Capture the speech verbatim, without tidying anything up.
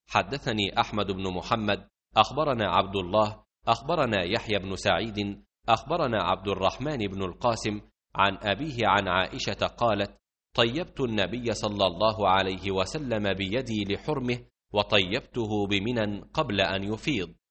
حدثني أحمد بن محمد أخبرنا عبد الله أخبرنا يحيى بن سعيد أخبرنا عبد الرحمن بن القاسم عن أبيه عن عائشة قالت: طيبت النبي صلى الله عليه وسلم بيدي لحرمه، وطيبته بمنى قبل أن يفيض.